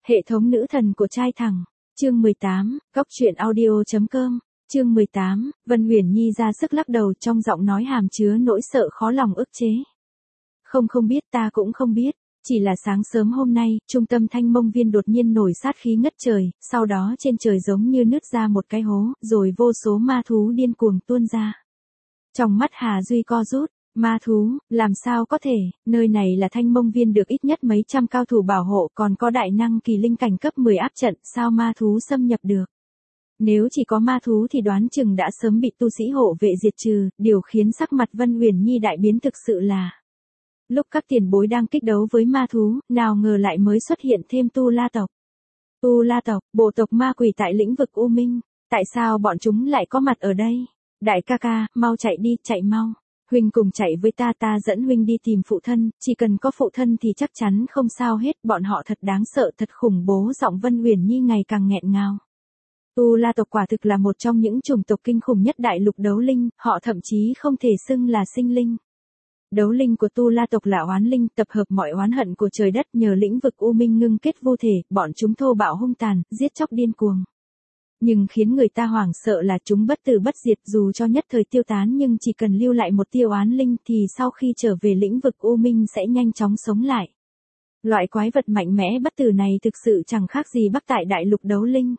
Hệ thống nữ thần của trai thẳng. Chương 18, Góc truyện audio.com. Chương 18, Vân Uyển Nhi ra sức lắc đầu, trong giọng nói hàm chứa nỗi sợ khó lòng ức chế. Không biết, ta cũng không biết. Chỉ là sáng sớm hôm nay, trung tâm Thanh Mông Viên đột nhiên nổi sát khí ngất trời, sau đó trên trời giống như nứt ra một cái hố, rồi vô số ma thú điên cuồng tuôn ra. Trong mắt Hà Duy co rút, ma thú, làm sao có thể, nơi này là Thanh Mông Viên được ít nhất mấy trăm cao thủ bảo hộ, còn có đại năng kỳ linh cảnh cấp 10 áp trận, sao ma thú xâm nhập được. Nếu chỉ có ma thú thì đoán chừng đã sớm bị tu sĩ hộ vệ diệt trừ, điều khiến sắc mặt Vân Uyển Nhi đại biến thực sự là. Lúc các tiền bối đang kích đấu với ma thú, nào ngờ lại mới xuất hiện thêm Tu La tộc. Tu La tộc, bộ tộc ma quỷ tại lĩnh vực U Minh, tại sao bọn chúng lại có mặt ở đây? Đại ca ca, mau chạy đi, chạy mau. Huynh cùng chạy với ta, ta dẫn huynh đi tìm phụ thân, chỉ cần có phụ thân thì chắc chắn không sao hết, bọn họ thật đáng sợ, thật khủng bố. Giọng Vân Uyển Nhi ngày càng nghẹn ngào. Tu La tộc quả thực là một trong những chủng tộc kinh khủng nhất đại lục đấu linh, họ thậm chí không thể xưng là sinh linh. Đấu linh của Tu La tộc là oán linh, tập hợp mọi oán hận của trời đất, nhờ lĩnh vực U Minh ngưng kết vô thể, bọn chúng thô bạo hung tàn, giết chóc điên cuồng. Nhưng khiến người ta hoảng sợ là chúng bất tử bất diệt, dù cho nhất thời tiêu tán nhưng chỉ cần lưu lại một tia oán linh thì sau khi trở về lĩnh vực U Minh sẽ nhanh chóng sống lại. Loại quái vật mạnh mẽ bất tử này thực sự chẳng khác gì Bắc tại đại lục đấu linh.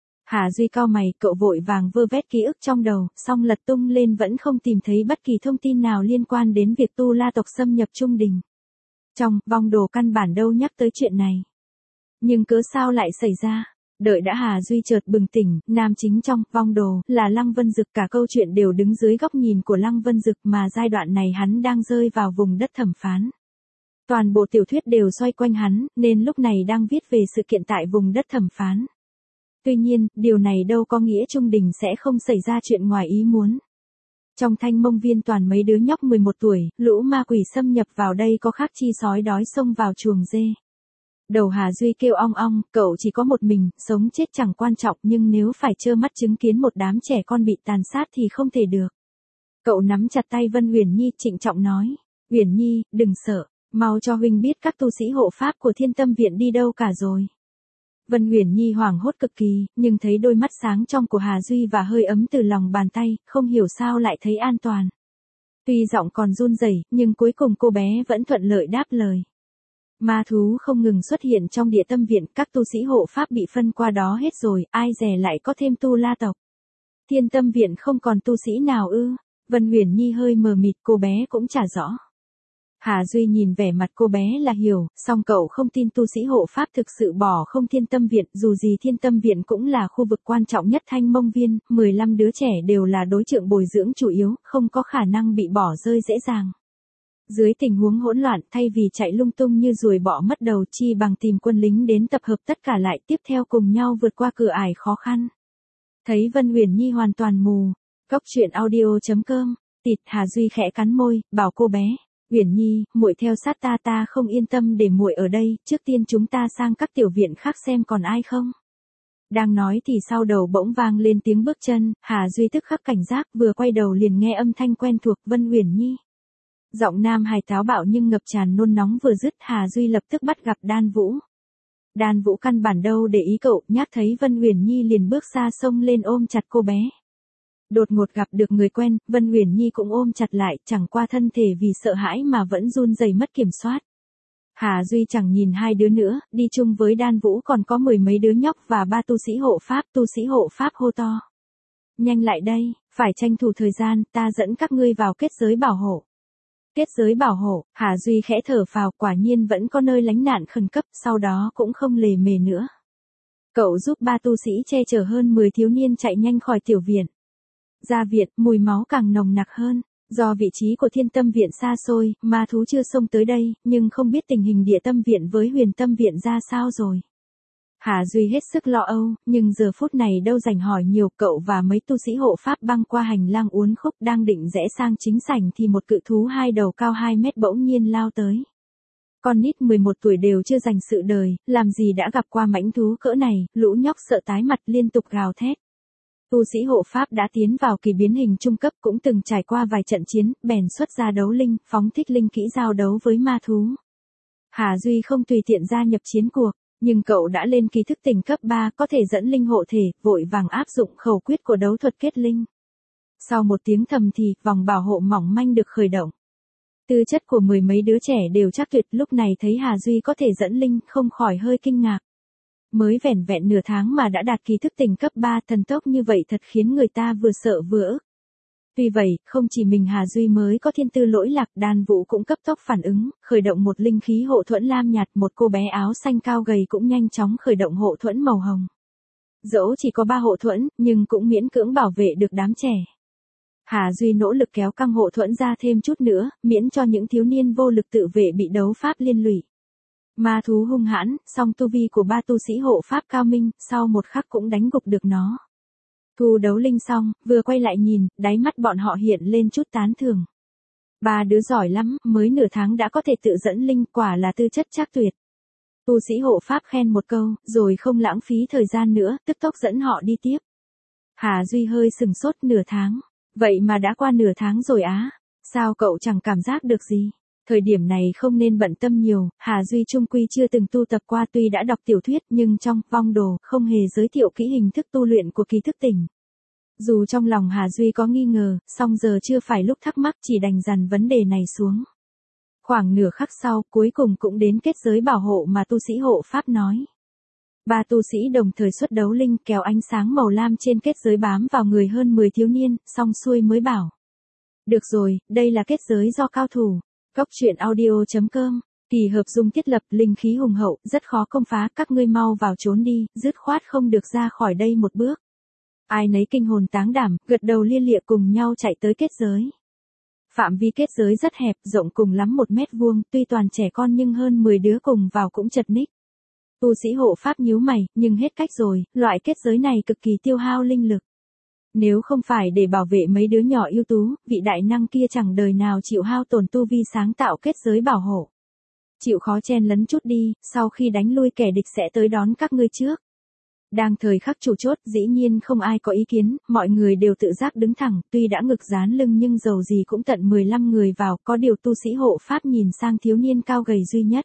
Hà Duy cau mày, cậu vội vàng vơ vét ký ức trong đầu, song lật tung lên vẫn không tìm thấy bất kỳ thông tin nào liên quan đến việc Tu La tộc xâm nhập Trung Đình. Trong vong đồ căn bản đâu nhắc tới chuyện này. Nhưng cớ sao lại xảy ra? Đợi đã Hà Duy chợt bừng tỉnh, nam chính trong vong đồ là Lăng Vân Dực, cả câu chuyện đều đứng dưới góc nhìn của Lăng Vân Dực, mà giai đoạn này hắn đang rơi vào vùng đất thẩm phán. Toàn bộ tiểu thuyết đều xoay quanh hắn, nên lúc này đang viết về sự kiện tại vùng đất thẩm phán. Tuy nhiên, điều này đâu có nghĩa Trung Đình sẽ không xảy ra chuyện ngoài ý muốn. Trong Thanh Mông Viên toàn mấy đứa nhóc 11 tuổi, lũ ma quỷ xâm nhập vào đây có khác chi sói đói xông vào chuồng dê. Đầu Hà Duy kêu ong ong, cậu chỉ có một mình, sống chết chẳng quan trọng, nhưng nếu phải trơ mắt chứng kiến một đám trẻ con bị tàn sát thì không thể được. Cậu nắm chặt tay Vân Uyển Nhi, trịnh trọng nói, Uyển Nhi, đừng sợ, mau cho huynh biết các tu sĩ hộ pháp của Thiên Tâm Viện đi đâu cả rồi. Vân Uyển Nhi hoảng hốt cực kỳ, nhưng thấy đôi mắt sáng trong của Hà Duy và hơi ấm từ lòng bàn tay, không hiểu sao lại thấy an toàn. Tuy giọng còn run rẩy, nhưng cuối cùng cô bé vẫn thuận lợi đáp lời. Ma thú không ngừng xuất hiện trong Địa Tâm Viện, các tu sĩ hộ pháp bị phân qua đó hết rồi, ai dè lại có thêm Tu La tộc. Thiên Tâm Viện không còn tu sĩ nào ư? Vân Uyển Nhi hơi mờ mịt, cô bé cũng chả rõ. Hà Duy nhìn vẻ mặt cô bé là hiểu, song cậu không tin tu sĩ hộ pháp thực sự bỏ không Thiên Tâm Viện, dù gì Thiên Tâm Viện cũng là khu vực quan trọng nhất Thanh Mông Viên, 15 đứa trẻ đều là đối tượng bồi dưỡng chủ yếu, không có khả năng bị bỏ rơi dễ dàng. Dưới tình huống hỗn loạn, thay vì chạy lung tung như ruồi bọ mất đầu, chi bằng tìm quân lính đến tập hợp tất cả lại, tiếp theo cùng nhau vượt qua cửa ải khó khăn. Thấy Vân Uyển Nhi hoàn toàn mù, Góc truyện audio.com, tịt. Hà Duy khẽ cắn môi, bảo cô bé, Uyển Nhi, muội theo sát ta, ta không yên tâm để muội ở đây, trước tiên chúng ta sang các tiểu viện khác xem còn ai không. Đang nói thì sau đầu bỗng vang lên tiếng bước chân, Hà Duy tức khắc cảnh giác, vừa quay đầu liền nghe âm thanh quen thuộc, Vân Uyển Nhi. Giọng nam hài táo bạo nhưng ngập tràn nôn nóng vừa dứt, Hà Duy lập tức bắt gặp Đan Vũ. Đan Vũ căn bản đâu để ý cậu, nhát thấy Vân Uyển Nhi liền bước xa xông lên ôm chặt cô bé. Đột ngột gặp được người quen, Vân Uyển Nhi cũng ôm chặt lại, chẳng qua thân thể vì sợ hãi mà vẫn run rẩy mất kiểm soát. Hà Duy chẳng nhìn hai đứa nữa, đi chung với Đan Vũ còn có 10 mấy đứa nhóc và 3 tu sĩ hộ pháp hô to. Nhanh lại đây, phải tranh thủ thời gian, ta dẫn các ngươi vào kết giới bảo hộ. Kết giới bảo hộ, Hà Duy khẽ thở phào, quả nhiên vẫn có nơi lánh nạn khẩn cấp, sau đó cũng không lề mề nữa. Cậu giúp 3 tu sĩ che chở hơn 10 thiếu niên chạy nhanh khỏi tiểu viện. Ra viện, mùi máu càng nồng nặc hơn. Do vị trí của Thiên Tâm Viện xa xôi, ma thú chưa xông tới đây, nhưng không biết tình hình Địa Tâm Viện với Huyền Tâm Viện ra sao rồi. Hà Duy hết sức lo âu, nhưng giờ phút này đâu rảnh hỏi nhiều, cậu và mấy tu sĩ hộ pháp băng qua hành lang uốn khúc đang định rẽ sang chính sảnh thì một cự thú hai đầu cao 2 mét bỗng nhiên lao tới. Con nít 11 tuổi đều chưa dành sự đời, làm gì đã gặp qua mãnh thú cỡ này, lũ nhóc sợ tái mặt liên tục gào thét. Tu sĩ hộ pháp đã tiến vào kỳ biến hình trung cấp, cũng từng trải qua vài trận chiến, bèn xuất ra đấu linh, phóng thích linh kỹ giao đấu với ma thú. Hà Duy không tùy tiện gia nhập chiến cuộc. Nhưng cậu đã lên kỳ thức tỉnh cấp 3 có thể dẫn linh hộ thể, vội vàng áp dụng khẩu quyết của đấu thuật kết linh. Sau một tiếng thầm thì, vòng bảo hộ mỏng manh được khởi động. Tư chất của mười mấy đứa trẻ đều chắc tuyệt, lúc này thấy Hà Duy có thể dẫn linh, không khỏi hơi kinh ngạc. Mới vẻn vẹn nửa tháng mà đã đạt kỳ thức tỉnh cấp 3, thần tốc như vậy thật khiến người ta vừa sợ vừa ức. Tuy vậy, không chỉ mình Hà Duy mới có thiên tư lỗi lạc, Đan Vũ cũng cấp tốc phản ứng, khởi động một linh khí hộ thuẫn lam nhạt, một cô bé áo xanh cao gầy cũng nhanh chóng khởi động hộ thuẫn màu hồng. Dẫu chỉ có 3 hộ thuẫn, nhưng cũng miễn cưỡng bảo vệ được đám trẻ. Hà Duy nỗ lực kéo căng hộ thuẫn ra thêm chút nữa, miễn cho những thiếu niên vô lực tự vệ bị đấu pháp liên lụy. Ma thú hung hãn, song tu vi của 3 tu sĩ hộ pháp cao minh, sau một khắc cũng đánh gục được nó. Thu đấu linh xong, vừa quay lại nhìn, đáy mắt bọn họ hiện lên chút tán thưởng. 3 đứa giỏi lắm, mới nửa tháng đã có thể tự dẫn linh, quả là tư chất trác tuyệt. Tu sĩ hộ pháp khen một câu, rồi không lãng phí thời gian nữa, tức tốc dẫn họ đi tiếp. Hà Duy hơi sừng sốt, nửa tháng. Vậy mà đã qua nửa tháng rồi á, sao cậu chẳng cảm giác được gì? Thời điểm này không nên bận tâm nhiều, Hà Duy chung quy chưa từng tu tập qua, tuy đã đọc tiểu thuyết nhưng trong vong đồ không hề giới thiệu kỹ hình thức tu luyện của kỳ thức tỉnh. Dù trong lòng Hà Duy có nghi ngờ, song giờ chưa phải lúc thắc mắc, chỉ đành dằn vấn đề này xuống. Khoảng nửa khắc sau, cuối cùng cũng đến kết giới bảo hộ mà tu sĩ hộ pháp nói. 3 tu sĩ đồng thời xuất đấu linh, kéo ánh sáng màu lam trên kết giới bám vào người hơn 10 thiếu niên, xong xuôi mới bảo. Được rồi, đây là kết giới do cao thủ. Cốc truyện audio.com, kỳ hợp dung thiết lập, linh khí hùng hậu, rất khó công phá, các ngươi mau vào trốn đi, dứt khoát không được ra khỏi đây một bước. Ai nấy kinh hồn táng đảm, gật đầu lia lịa cùng nhau chạy tới kết giới. Phạm vi kết giới rất hẹp, rộng cùng lắm 1 mét vuông, tuy toàn trẻ con nhưng hơn 10 đứa cùng vào cũng chật ních. Tu sĩ hộ pháp nhíu mày, nhưng hết cách rồi, loại kết giới này cực kỳ tiêu hao linh lực. Nếu không phải để bảo vệ mấy đứa nhỏ ưu tú, vị đại năng kia chẳng đời nào chịu hao tổn tu vi sáng tạo kết giới bảo hộ. Chịu khó chen lấn chút đi, sau khi đánh lui kẻ địch sẽ tới đón các ngươi trước. Đang thời khắc chủ chốt, dĩ nhiên không ai có ý kiến, mọi người đều tự giác đứng thẳng, tuy đã ngực dán lưng nhưng dầu gì cũng tận 15 người vào, có điều tu sĩ hộ pháp nhìn sang thiếu niên cao gầy duy nhất.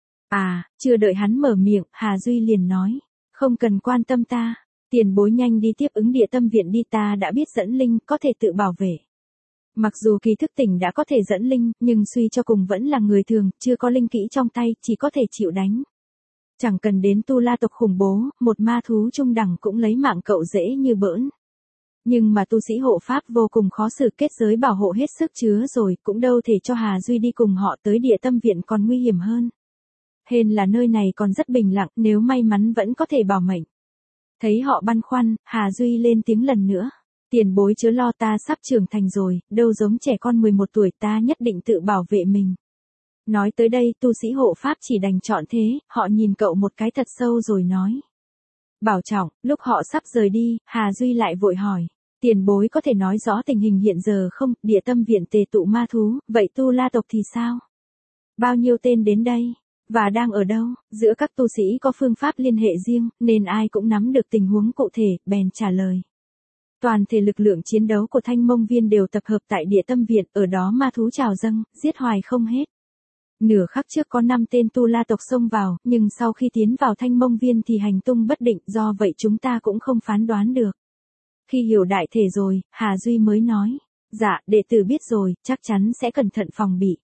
À, chưa đợi hắn mở miệng, Hà Duy liền nói, không cần quan tâm ta, tiền bối nhanh đi tiếp ứng địa tâm viện đi, ta đã biết dẫn linh, có thể tự bảo vệ. Mặc dù kỳ thức tỉnh đã có thể dẫn linh, nhưng suy cho cùng vẫn là người thường, chưa có linh kỹ trong tay, chỉ có thể chịu đánh. Chẳng cần đến tu la tộc khủng bố, một ma thú trung đẳng cũng lấy mạng cậu dễ như bỡn. Nhưng mà tu sĩ hộ pháp vô cùng khó xử, kết giới bảo hộ hết sức chứa rồi, cũng đâu thể cho Hà Duy đi cùng họ tới địa tâm viện, còn nguy hiểm hơn. Hên là nơi này còn rất bình lặng, nếu may mắn vẫn có thể bảo mệnh. Thấy họ băn khoăn, Hà Duy lên tiếng lần nữa. Tiền bối chớ lo, ta sắp trưởng thành rồi, đâu giống trẻ con 11 tuổi, ta nhất định tự bảo vệ mình. Nói tới đây, tu sĩ hộ pháp chỉ đành chọn thế, họ nhìn cậu một cái thật sâu rồi nói. Bảo trọng, lúc họ sắp rời đi, Hà Duy lại vội hỏi. Tiền bối có thể nói rõ tình hình hiện giờ không, địa tâm viện tề tụ ma thú, vậy tu la tộc thì sao? Bao nhiêu tên đến đây? Và đang ở đâu? Giữa các tu sĩ có phương pháp liên hệ riêng, nên ai cũng nắm được tình huống cụ thể, bèn trả lời. Toàn thể lực lượng chiến đấu của Thanh Mông Viên đều tập hợp tại địa tâm viện, ở đó ma thú trào dâng, giết hoài không hết. Nửa khắc trước có 5 tên tu la tộc xông vào, nhưng sau khi tiến vào Thanh Mông Viên thì hành tung bất định, do vậy chúng ta cũng không phán đoán được. Khi hiểu đại thể rồi, Hà Duy mới nói. Dạ, đệ tử biết rồi, chắc chắn sẽ cẩn thận phòng bị.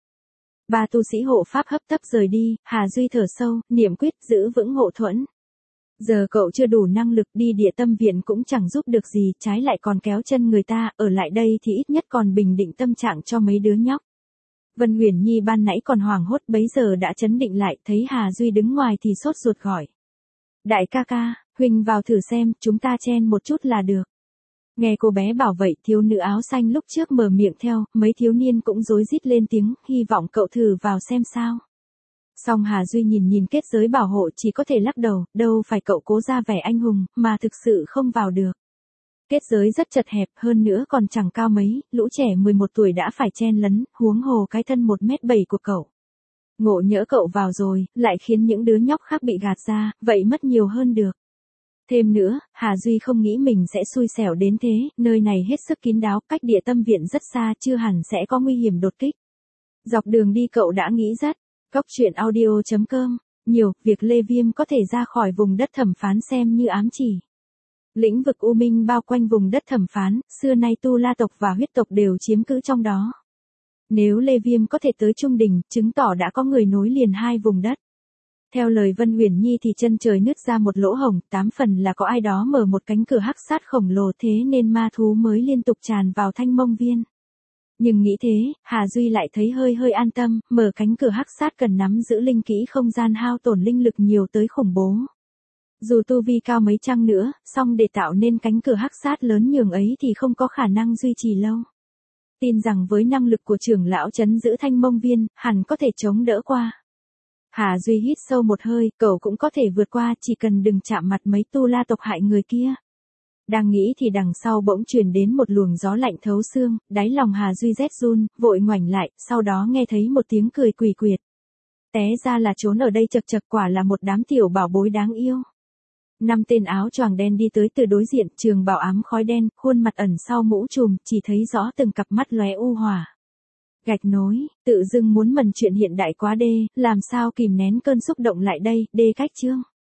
3 tu sĩ hộ pháp hấp tấp rời đi, Hà Duy thở sâu, niệm quyết, giữ vững hộ thuẫn. Giờ cậu chưa đủ năng lực, đi địa tâm viện cũng chẳng giúp được gì, trái lại còn kéo chân người ta, ở lại đây thì ít nhất còn bình định tâm trạng cho mấy đứa nhóc. Vân Huyền Nhi ban nãy còn hoảng hốt, bấy giờ đã chấn định lại, thấy Hà Duy đứng ngoài thì sốt ruột gọi. Đại ca ca, huynh vào thử xem, chúng ta chen một chút là được. Nghe cô bé bảo vậy, thiếu nữ áo xanh lúc trước mở miệng theo, mấy thiếu niên cũng rối rít lên tiếng, hy vọng cậu thử vào xem sao. Song Hà Duy nhìn kết giới bảo hộ, chỉ có thể lắc đầu, đâu phải cậu cố ra vẻ anh hùng, mà thực sự không vào được. Kết giới rất chật hẹp, hơn nữa còn chẳng cao mấy, lũ trẻ 11 tuổi đã phải chen lấn, huống hồ cái thân 1m7 của cậu. Ngộ nhỡ cậu vào rồi, lại khiến những đứa nhóc khác bị gạt ra, vậy mất nhiều hơn được. Thêm nữa, Hà Duy không nghĩ mình sẽ xui xẻo đến thế, nơi này hết sức kín đáo, cách địa tâm viện rất xa, chưa hẳn sẽ có nguy hiểm đột kích. Dọc đường đi cậu đã nghĩ rất. Cốc truyện audio.com nhiều, việc Lê Viêm có thể ra khỏi vùng đất thẩm phán xem như ám chỉ. Lĩnh vực U Minh bao quanh vùng đất thẩm phán, xưa nay Tu La tộc và huyết tộc đều chiếm cứ trong đó. Nếu Lê Viêm có thể tới Trung Đỉnh, chứng tỏ đã có người nối liền hai vùng đất. Theo lời Vân Huyền Nhi thì chân trời nứt ra một lỗ hổng, 8 phần là có ai đó mở một cánh cửa hắc sát khổng lồ, thế nên ma thú mới liên tục tràn vào Thanh Mông Viên. Nhưng nghĩ thế, Hà Duy lại thấy hơi an tâm, mở cánh cửa hắc sát cần nắm giữ linh kỹ không gian hao tổn linh lực nhiều tới khủng bố. Dù tu vi cao mấy chăng nữa, song để tạo nên cánh cửa hắc sát lớn nhường ấy thì không có khả năng duy trì lâu. Tin rằng với năng lực của trưởng lão trấn giữ Thanh Mông Viên, hẳn có thể chống đỡ qua. Hà Duy hít sâu một hơi, cậu cũng có thể vượt qua, chỉ cần đừng chạm mặt mấy Tu La tộc hại người kia. Đang nghĩ thì đằng sau bỗng truyền đến một luồng gió lạnh thấu xương, đáy lòng Hà Duy rét run, vội ngoảnh lại, sau đó nghe thấy một tiếng cười quỷ quyệt. Té ra là trốn ở đây chật chật, quả là một đám tiểu bảo bối đáng yêu. 5 tên áo choàng đen đi tới từ đối diện, trường bào ám khói đen, khuôn mặt ẩn sau mũ trùm, chỉ thấy rõ từng cặp mắt lóe u hỏa. Gạch nối, tự dưng muốn mần chuyện hiện đại quá đê, làm sao kìm nén cơn xúc động lại đây, đê cách chương.